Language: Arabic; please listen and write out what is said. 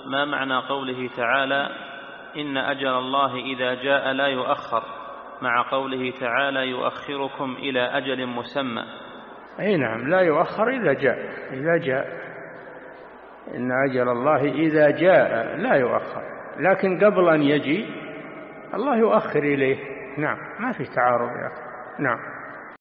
ما معنى قوله تعالى إن أجل الله إذا جاء لا يؤخر، مع قوله تعالى يؤخركم إلى أجل مسمى؟ أي نعم، لا يؤخر إذا جاء. إن أجل الله إذا جاء لا يؤخر، لكن قبل أن يجي الله يؤخر إليه. نعم، ما في تعارض يا أخي. نعم.